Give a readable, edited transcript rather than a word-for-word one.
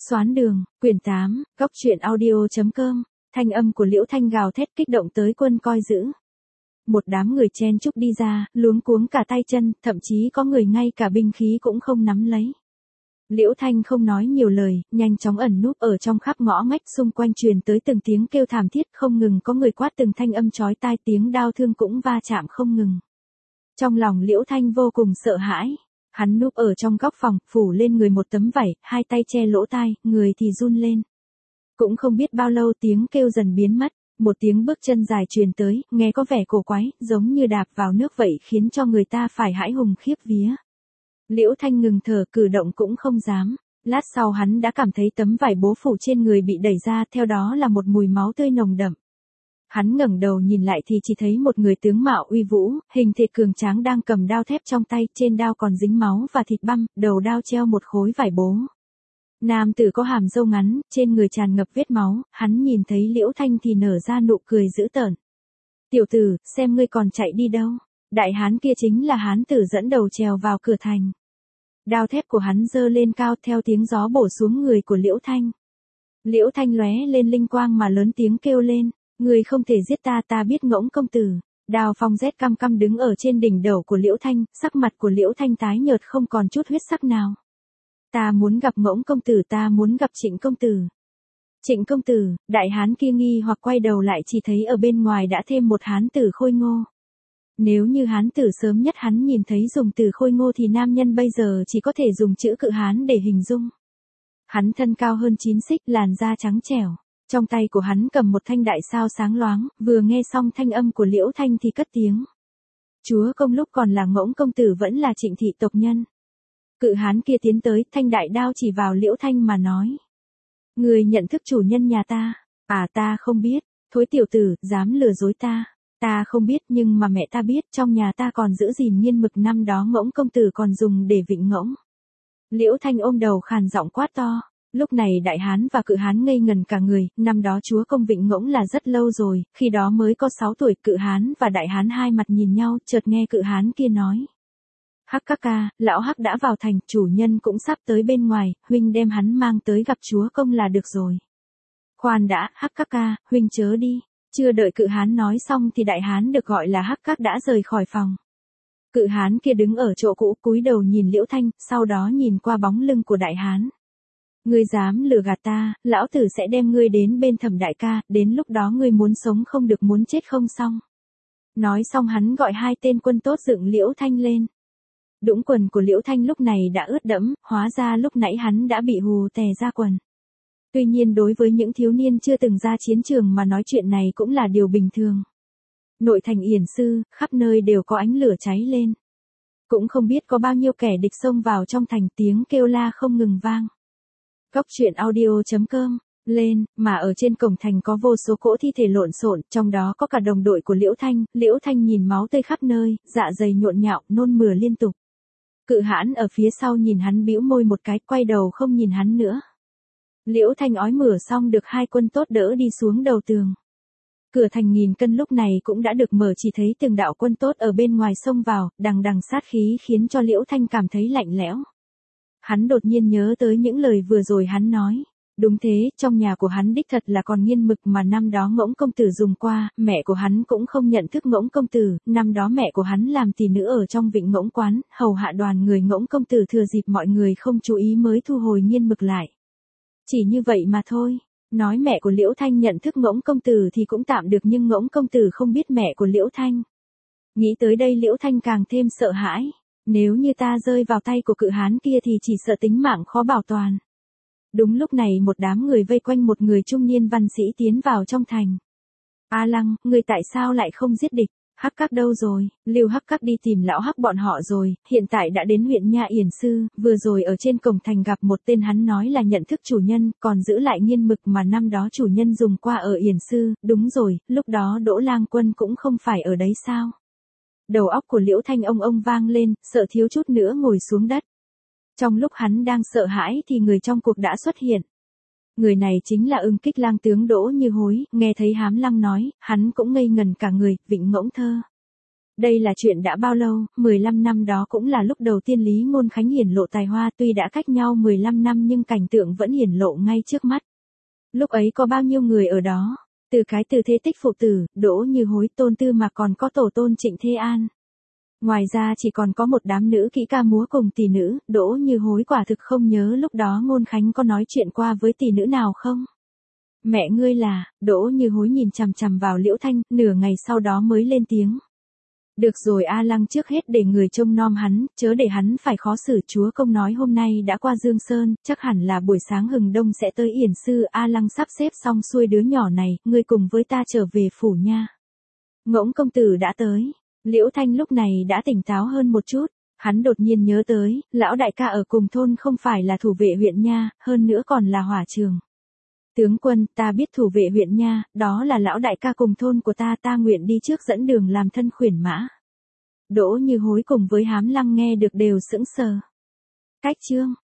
Xoán đường, quyển 8, góc truyện audio.com, thanh âm của Liễu Thanh gào thét kích động tới quân coi giữ. Một đám người chen chúc đi ra, luống cuống cả tay chân, thậm chí có người ngay cả binh khí cũng không nắm lấy. Liễu Thanh không nói nhiều lời, nhanh chóng ẩn núp ở trong khắp ngõ ngách xung quanh truyền tới từng tiếng kêu thảm thiết, không ngừng có người quát từng thanh âm chói tai, tiếng đao thương cũng va chạm không ngừng. Trong lòng Liễu Thanh vô cùng sợ hãi. Hắn núp ở trong góc phòng, phủ lên người một tấm vải, hai tay che lỗ tai, người thì run lên. Cũng không biết bao lâu tiếng kêu dần biến mất, một tiếng bước chân dài truyền tới, nghe có vẻ cổ quái, giống như đạp vào nước vậy khiến cho người ta phải hãi hùng khiếp vía. Liễu Thanh ngừng thở, cử động cũng không dám. Lát sau hắn đã cảm thấy tấm vải bố phủ trên người bị đẩy ra, theo đó là một mùi máu tươi nồng đậm. Hắn ngẩng đầu nhìn lại thì chỉ thấy một người tướng mạo uy vũ, hình thể cường tráng đang cầm đao thép trong tay, trên đao còn dính máu và thịt băm, đầu đao treo một khối vải bố. Nam tử có hàm râu ngắn, trên người tràn ngập vết máu, hắn nhìn thấy Liễu Thanh thì nở ra nụ cười dữ tợn. Tiểu tử, xem ngươi còn chạy đi đâu. Đại hán kia chính là hán tử dẫn đầu trèo vào cửa thành. Đao thép của hắn giơ lên cao theo tiếng gió bổ xuống người của Liễu Thanh. Liễu Thanh lóe lên linh quang mà lớn tiếng kêu lên. Người không thể giết ta, ta biết Ngỗng công tử. Đào Phong rét căm căm đứng ở trên đỉnh đầu của Liễu Thanh, sắc mặt của Liễu Thanh tái nhợt không còn chút huyết sắc nào. Ta muốn gặp Ngỗng công tử, ta muốn gặp Trịnh công tử. Trịnh công tử, đại hán kia nghi hoặc quay đầu lại chỉ thấy ở bên ngoài đã thêm một hán tử khôi ngô. Nếu như hán tử sớm nhất hắn nhìn thấy dùng từ khôi ngô thì nam nhân bây giờ chỉ có thể dùng chữ cự hán để hình dung. Hắn thân cao hơn 9 xích, làn da trắng trẻo. Trong tay của hắn cầm một thanh đại sao sáng loáng, vừa nghe xong thanh âm của Liễu Thanh thì cất tiếng. Chúa công lúc còn là Ngỗng công tử vẫn là Trịnh thị tộc nhân. Cự hán kia tiến tới, thanh đại đao chỉ vào Liễu Thanh mà nói. Người nhận thức chủ nhân nhà ta. À, ta không biết. Thối tiểu tử, dám lừa dối ta. Ta không biết, nhưng mà mẹ ta biết, trong nhà ta còn giữ gìn nghiên mực năm đó Ngỗng công tử còn dùng để vịnh ngỗng. Liễu Thanh ôm đầu khàn giọng quát to. Lúc này đại hán và cự hán ngây ngần cả người, năm đó chúa công vịnh ngỗng là rất lâu rồi, khi đó mới có 6 tuổi, cự hán và đại hán hai mặt nhìn nhau, chợt nghe cự hán kia nói. Hắc các ca, lão Hắc đã vào thành, chủ nhân cũng sắp tới bên ngoài, huynh đem hắn mang tới gặp chúa công là được rồi. Khoan đã, Hắc các ca, huynh chớ đi. Chưa đợi cự hán nói xong thì đại hán được gọi là Hắc các đã rời khỏi phòng. Cự hán kia đứng ở chỗ cũ cúi đầu nhìn Liễu Thanh, sau đó nhìn qua bóng lưng của đại hán. Ngươi dám lừa gạt ta, lão tử sẽ đem ngươi đến bên Thẩm đại ca, đến lúc đó ngươi muốn sống không được muốn chết không xong. Nói xong hắn gọi hai tên quân tốt dựng Liễu Thanh lên. Đũng quần của Liễu Thanh lúc này đã ướt đẫm, hóa ra lúc nãy hắn đã bị hù tè ra quần. Tuy nhiên đối với những thiếu niên chưa từng ra chiến trường mà nói chuyện này cũng là điều bình thường. Nội thành Yển Sư, khắp nơi đều có ánh lửa cháy lên. Cũng không biết có bao nhiêu kẻ địch xông vào trong thành, tiếng kêu la không ngừng vang. Góc truyện audio.com, lên, mà ở trên cổng thành có vô số cỗ thi thể lộn xộn, trong đó có cả đồng đội của Liễu Thanh nhìn máu tươi khắp nơi, dạ dày nhộn nhạo, nôn mửa liên tục. Cự hãn ở phía sau nhìn hắn bĩu môi một cái, quay đầu không nhìn hắn nữa. Liễu Thanh ói mửa xong được hai quân tốt đỡ đi xuống đầu tường. Cửa thành nghìn cân lúc này cũng đã được mở, chỉ thấy từng đạo quân tốt ở bên ngoài xông vào, đằng đằng sát khí khiến cho Liễu Thanh cảm thấy lạnh lẽo. Hắn đột nhiên nhớ tới những lời vừa rồi hắn nói. Đúng thế, trong nhà của hắn đích thật là còn nghiên mực mà năm đó Ngỗng công tử dùng qua, mẹ của hắn cũng không nhận thức Ngỗng công tử, năm đó mẹ của hắn làm tỷ nữ ở trong vịnh Ngỗng quán, hầu hạ đoàn người Ngỗng công tử, thừa dịp mọi người không chú ý mới thu hồi nghiên mực lại. Chỉ như vậy mà thôi. Nói mẹ của Liễu Thanh nhận thức Ngỗng công tử thì cũng tạm được, nhưng Ngỗng công tử không biết mẹ của Liễu Thanh. Nghĩ tới đây Liễu Thanh càng thêm sợ hãi. Nếu như ta rơi vào tay của cự hán kia thì chỉ sợ tính mạng khó bảo toàn. Đúng lúc này một đám người vây quanh một người trung niên văn sĩ tiến vào trong thành. A Lăng, người tại sao lại không giết địch? Hắc các đâu rồi? Lưu Hắc các đi tìm lão Hắc bọn họ rồi, hiện tại đã đến huyện Nha Yển Sư, vừa rồi ở trên cổng thành gặp một tên, hắn nói là nhận thức chủ nhân, còn giữ lại nghiên mực mà năm đó chủ nhân dùng qua ở Yển Sư, đúng rồi, lúc đó Đỗ Lang Quân cũng không phải ở đấy sao? Đầu óc của Liễu Thanh ông vang lên, sợ thiếu chút nữa ngồi xuống đất. Trong lúc hắn đang sợ hãi thì người trong cuộc đã xuất hiện. Người này chính là Ưng Kích Lang tướng Đỗ Như Hối, nghe thấy Hám Lăng nói, hắn cũng ngây ngần cả người, vịnh ngỗng thơ. Đây là chuyện đã bao lâu, 15 năm đó cũng là lúc đầu tiên Lý Ngôn Khánh hiển lộ tài hoa, tuy đã cách nhau 15 năm nhưng cảnh tượng vẫn hiển lộ ngay trước mắt. Lúc ấy có bao nhiêu người ở đó, từ cái Từ Thế Tích phụ tử, Đỗ Như Hối, Tôn Tư mà còn có tổ tôn Trịnh Thế An. Ngoài ra chỉ còn có một đám nữ kỹ ca múa cùng tỷ nữ, Đỗ Như Hối quả thực không nhớ lúc đó Ngôn Khánh có nói chuyện qua với tỷ nữ nào không. Mẹ ngươi là, Đỗ Như Hối nhìn chằm chằm vào Liễu Thanh, nửa ngày sau đó mới lên tiếng. Được rồi A Lăng, trước hết để người trông nom hắn, chớ để hắn phải khó xử. Chúa công nói hôm nay đã qua Dương Sơn, chắc hẳn là buổi sáng hừng đông sẽ tới Yển Sư. A Lăng sắp xếp xong xuôi đứa nhỏ này, ngươi cùng với ta trở về phủ nha. Ngỗng công tử đã tới. Liễu Thanh lúc này đã tỉnh táo hơn một chút. Hắn đột nhiên nhớ tới, lão đại ca ở cùng thôn không phải là thủ vệ huyện nha, hơn nữa còn là hỏa trường. Tướng quân, ta biết thủ vệ huyện nha, đó là lão đại ca cùng thôn của ta, ta nguyện đi trước dẫn đường làm thân khuyển mã. Đỗ Như Hối cùng với Hám Lăng nghe được đều sững sờ. Cách chương